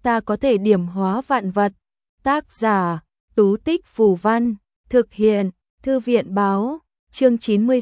ta có thể điểm hóa vạn vật. Tác giả, Tú Tích Phù Văn, thực hiện, Thư viện Báo, chương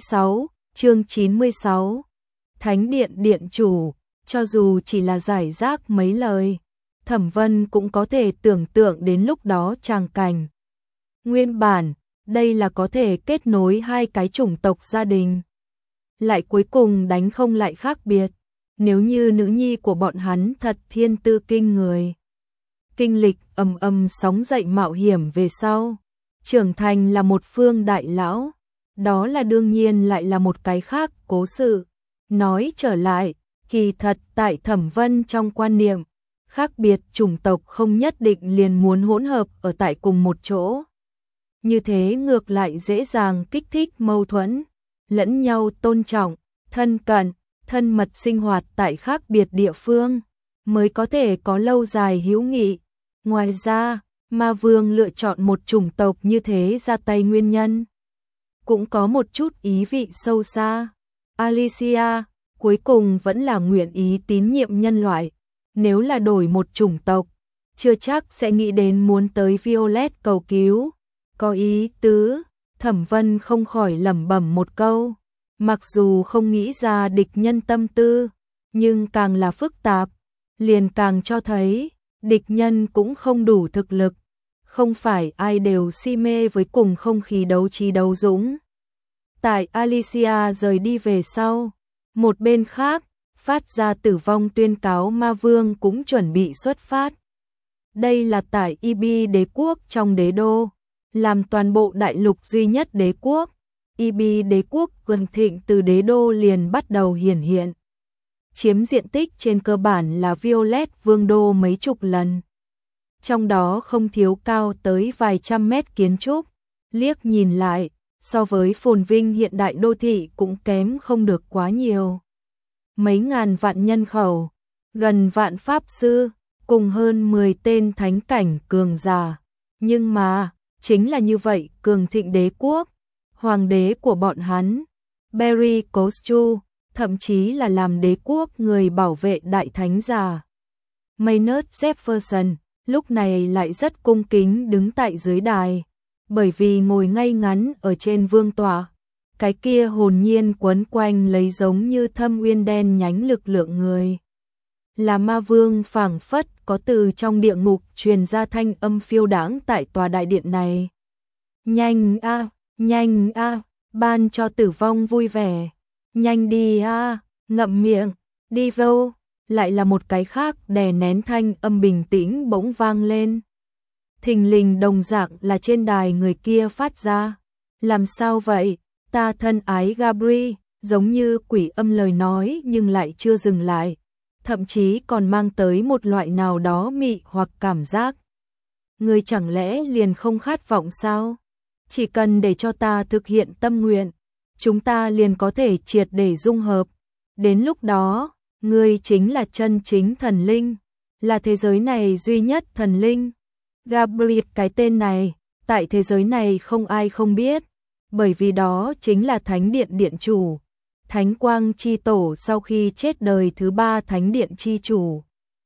96. Thánh điện điện chủ, cho dù chỉ là giải rác mấy lời, Thẩm Vân cũng có thể tưởng tượng đến lúc đó tràng cảnh. Nguyên bản, đây là có thể kết nối hai cái chủng tộc gia đình. Lại cuối cùng đánh không lại khác biệt, nếu như nữ nhi của bọn hắn thật thiên tư kinh người. Kinh lịch sóng dậy mạo hiểm về sau, trưởng thành là một phương đại lão, đó là đương nhiên lại là một cái khác cố sự. Nói trở lại, kỳ thật tại Thẩm Vân trong quan niệm, khác biệt chủng tộc không nhất định liền muốn hỗn hợp ở tại cùng một chỗ. Như thế ngược lại dễ dàng kích thích mâu thuẫn, lẫn nhau tôn trọng, thân cận, thân mật sinh hoạt tại khác biệt địa phương, mới có thể có lâu dài hữu nghị. Ngoài ra, Ma Vương lựa chọn một chủng tộc như thế ra tay nguyên nhân cũng có một chút ý vị sâu xa. Alicia cuối cùng vẫn là nguyện ý tín nhiệm nhân loại, nếu là đổi một chủng tộc, chưa chắc sẽ nghĩ đến muốn tới Violet cầu cứu. Có ý tứ, Thẩm Vân không khỏi lẩm bẩm một câu, mặc dù không nghĩ ra địch nhân tâm tư, nhưng càng là phức tạp, liền càng cho thấy địch nhân cũng không đủ thực lực, không phải ai đều si mê với cùng không khí đấu trí đấu dũng. Tại Alicia rời đi về sau, một bên khác, phát ra tử vong tuyên cáo Ma Vương cũng chuẩn bị xuất phát. Đây là tại IB đế quốc trong đế đô, làm toàn bộ đại lục duy nhất đế quốc. IB đế quốc cường thịnh từ đế đô liền bắt đầu hiển hiện. Chiếm diện tích trên cơ bản là Violet vương đô mấy chục lần. Trong đó không thiếu cao tới vài trăm mét kiến trúc, liếc nhìn lại, so với phồn vinh hiện đại đô thị cũng kém không được quá nhiều. Mấy ngàn vạn nhân khẩu, gần vạn pháp sư, cùng hơn 10 tên thánh cảnh cường giả. Nhưng mà, chính là như vậy cường thịnh đế quốc, hoàng đế của bọn hắn, Barry Costu, thậm chí là làm đế quốc người bảo vệ đại thánh giả. Maynard Jefferson, lúc này lại rất cung kính đứng tại dưới đài, bởi vì ngồi ngay ngắn ở trên vương tọa, cái kia hồn nhiên quấn quanh lấy giống như thâm uyên đen nhánh lực lượng người. Là Ma Vương phảng phất có từ trong địa ngục truyền ra thanh âm phiêu đãng tại tòa đại điện này. Nhanh a, ban cho tử vong vui vẻ. Nhanh đi a, ngậm miệng, đi vô. Lại là một cái khác đè nén thanh âm bình tĩnh bỗng vang lên. Thình lình đồng dạng là trên đài người kia phát ra. Làm sao vậy, ta thân ái Gabri, giống như quỷ âm lời nói nhưng lại chưa dừng lại. Thậm chí còn mang tới một loại nào đó mị hoặc cảm giác. Người chẳng lẽ liền không khát vọng sao? Chỉ cần để cho ta thực hiện tâm nguyện, chúng ta liền có thể triệt để dung hợp. Đến lúc đó, ngươi chính là chân chính thần linh, là thế giới này duy nhất thần linh. Gabriel cái tên này, tại thế giới này không ai không biết, bởi vì đó chính là Thánh Điện Điện Chủ. Thánh Quang Chi Tổ sau khi chết đời thứ 3 Thánh Điện Chi Chủ.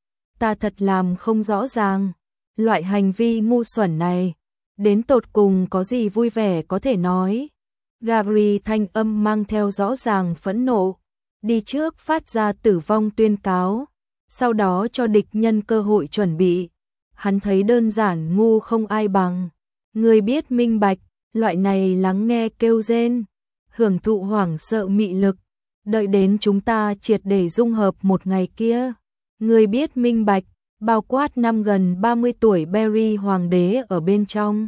Ta thật làm không rõ ràng, loại hành vi ngu xuẩn này, đến tột cùng có gì vui vẻ có thể nói. Gabriel thanh âm mang theo rõ ràng phẫn nộ, đi trước phát ra tử vong tuyên cáo, sau đó cho địch nhân cơ hội chuẩn bị. Hắn thấy đơn giản ngu không ai bằng. Người biết minh bạch, loại này lắng nghe kêu rên, hưởng thụ hoảng sợ mị lực, đợi đến chúng ta triệt để dung hợp một ngày kia. Người biết minh bạch, bao quát năm gần 30 tuổi Barry hoàng đế ở bên trong.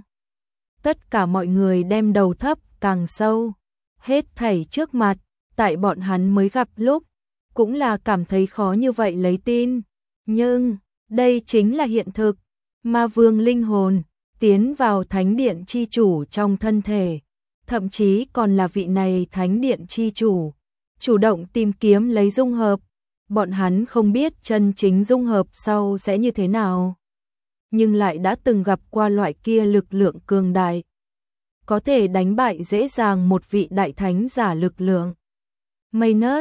Tất cả mọi người đem đầu thấp càng sâu, hết thảy trước mặt, tại bọn hắn mới gặp lúc, cũng là cảm thấy khó như vậy lấy tin. Nhưng, đây chính là hiện thực, Ma Vương linh hồn, tiến vào Thánh Điện Chi Chủ trong thân thể, thậm chí còn là vị này Thánh Điện Chi Chủ, chủ động tìm kiếm lấy dung hợp. Bọn hắn không biết chân chính dung hợp sau sẽ như thế nào, nhưng lại đã từng gặp qua loại kia lực lượng cường đại, có thể đánh bại dễ dàng một vị đại thánh giả lực lượng. Maynard,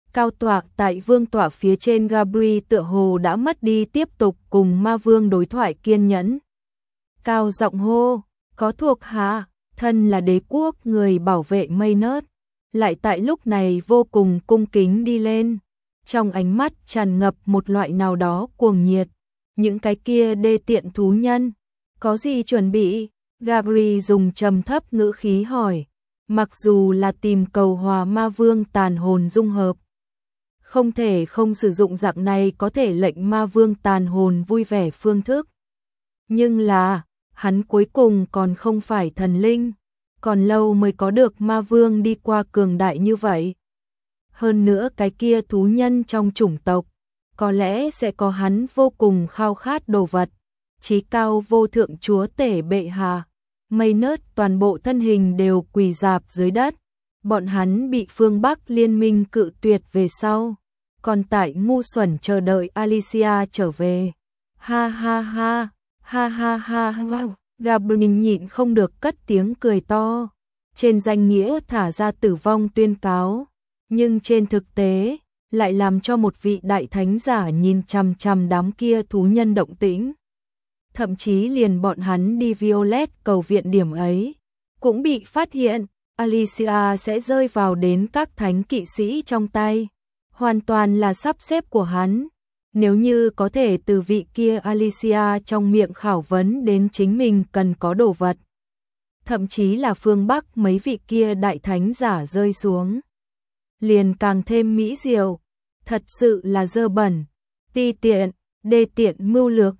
Cao tọa tại vương tọa phía trên Gabri tựa hồ đã mất đi tiếp tục cùng ma vương đối thoại kiên nhẫn. Cao giọng hô, có thuộc hạ, thân là đế quốc người bảo vệ Maynard, lại tại lúc này vô cùng cung kính đi lên. Trong ánh mắt tràn ngập một loại nào đó cuồng nhiệt. Những cái kia đê tiện thú nhân, có gì chuẩn bị? Gabri dùng trầm thấp ngữ khí hỏi, mặc dù là tìm cầu hòa ma vương tàn hồn dung hợp. Không thể không sử dụng dạng này có thể lệnh ma vương tàn hồn vui vẻ phương thức. Nhưng là, hắn cuối cùng còn không phải thần linh, còn lâu mới có được ma vương đi qua cường đại như vậy. Hơn nữa cái kia thú nhân trong chủng tộc, có lẽ sẽ có hắn vô cùng khao khát đồ vật. Chí cao vô thượng chúa tể bệ hạ, Maynard toàn bộ thân hình đều quỳ rạp dưới đất. Bọn hắn bị phương Bắc liên minh cự tuyệt về sau, còn tại ngu xuẩn chờ đợi Alicia trở về. Ha ha ha, ha ha ha, wow. Gabriel nhịn không được cất tiếng cười to. Trên danh nghĩa thả ra tử vong tuyên cáo, nhưng trên thực tế lại làm cho một vị đại thánh giả nhìn chằm chằm đám kia thú nhân động tĩnh. Thậm chí liền bọn hắn đi Violet cầu viện điểm ấy cũng bị phát hiện, Alicia sẽ rơi vào đến các thánh kỵ sĩ trong tay. Hoàn toàn là sắp xếp của hắn. Nếu như có thể từ vị kia Alicia trong miệng khảo vấn đến chính mình cần có đồ vật. Thậm chí là phương Bắc mấy vị kia đại thánh giả rơi xuống. Liền càng thêm mỹ diệu. Thật sự là dơ bẩn, ti tiện, đê tiện mưu lược.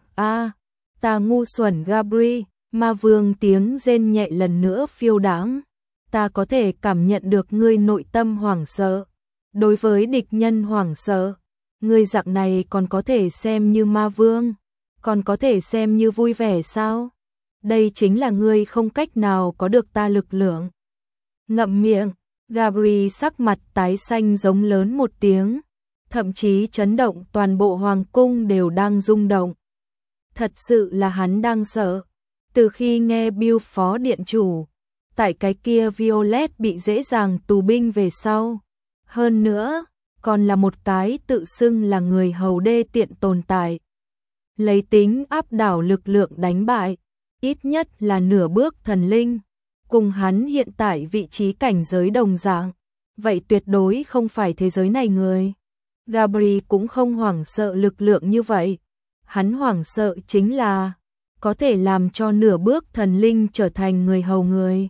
Ta ngu xuẩn Gabri, ma vương tiếng rên nhẹ lần nữa phiêu đãng. Ta có thể cảm nhận được ngươi nội tâm hoảng sợ. Đối với địch nhân hoảng sợ, ngươi dạng này còn có thể xem như ma vương, còn có thể xem như vui vẻ sao? Đây chính là ngươi không cách nào có được ta lực lượng. Ngậm miệng, Gabri sắc mặt tái xanh giống lớn một tiếng, thậm chí chấn động toàn bộ hoàng cung đều đang rung động. Thật sự là hắn đang sợ. Từ khi nghe Bill phó điện chủ, tại cái kia Violet bị dễ dàng tù binh về sau. Hơn nữa, còn là một cái tự xưng là người hầu đê tiện tồn tại. Lấy tính áp đảo lực lượng đánh bại, ít nhất là nửa bước thần linh. Cùng hắn hiện tại vị trí cảnh giới đồng dạng, vậy tuyệt đối không phải thế giới này người. Gabri cũng không hoảng sợ lực lượng như vậy. Hắn hoảng sợ chính là có thể làm cho nửa bước thần linh trở thành người hầu người.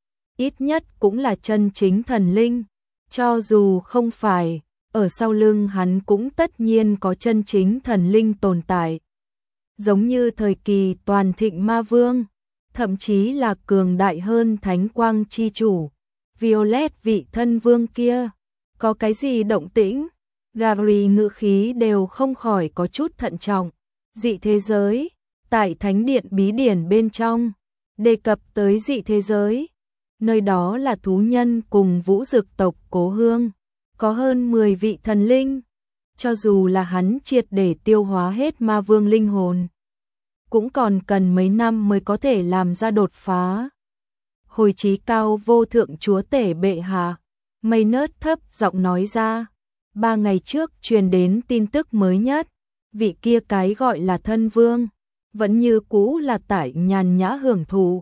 Ít nhất cũng là chân chính thần linh. Cho dù không phải, ở sau lưng hắn cũng tất nhiên có chân chính thần linh tồn tại. Giống như thời kỳ toàn thịnh ma vương, thậm chí là cường đại hơn thánh quang chi chủ. Violet vị thân vương kia, có cái gì động tĩnh? Gabri ngữ khí đều không khỏi có chút thận trọng. Dị thế giới, tại thánh điện bí điển bên trong, đề cập tới dị thế giới. Nơi đó là thú nhân cùng vũ dực tộc cố hương, có hơn 10 vị thần linh. Cho dù là hắn triệt để tiêu hóa hết ma vương linh hồn, cũng còn cần mấy năm mới có thể làm ra đột phá. Hồi chí cao vô thượng chúa tể bệ hạ, Maynard thấp giọng nói ra. 3 ngày trước truyền đến tin tức mới nhất, vị kia cái gọi là thân vương, vẫn như cũ là tại nhàn nhã hưởng thụ.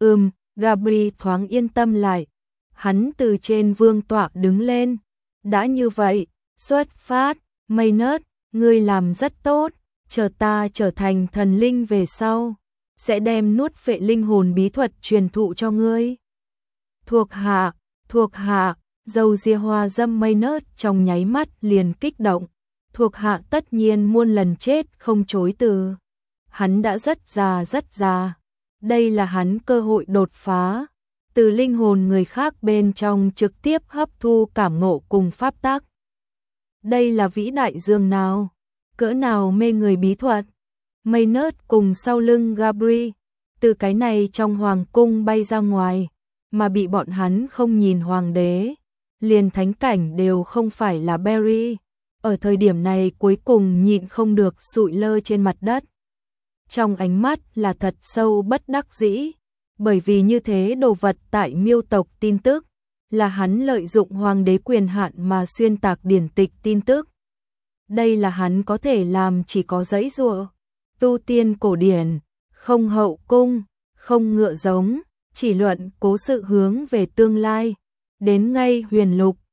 Gabri thoáng yên tâm lại. Hắn từ trên vương tọa đứng lên. Đã như vậy, xuất phát, Maynard, ngươi làm rất tốt, chờ ta trở thành thần linh về sau, sẽ đem nuốt phệ linh hồn bí thuật truyền thụ cho ngươi. Thuộc hạ, dâu ria hoa dâm Maynard trong nháy mắt liền kích động. Thuộc hạ tất nhiên muôn lần chết không chối từ. Hắn đã rất già. Đây là hắn cơ hội đột phá, từ linh hồn người khác bên trong trực tiếp hấp thu cảm ngộ cùng pháp tắc. Đây là vĩ đại dương nào, cỡ nào mê người bí thuật. Maynard cùng sau lưng Gabri, từ cái này trong hoàng cung bay ra ngoài, mà bị bọn hắn không nhìn hoàng đế, liền thánh cảnh đều không phải là Barry. Ở thời điểm này cuối cùng nhịn không được sụi lơ trên mặt đất. Trong ánh mắt là thật sâu bất đắc dĩ, bởi vì như thế đồ vật tại miêu tộc tin tức, là hắn lợi dụng hoàng đế quyền hạn mà xuyên tạc điển tịch tin tức. Đây là hắn có thể làm, chỉ có giãy giụa. Tu tiên cổ điển, không hậu cung, không ngựa giống, chỉ luận cố sự hướng về tương lai. Đến ngay huyền lục,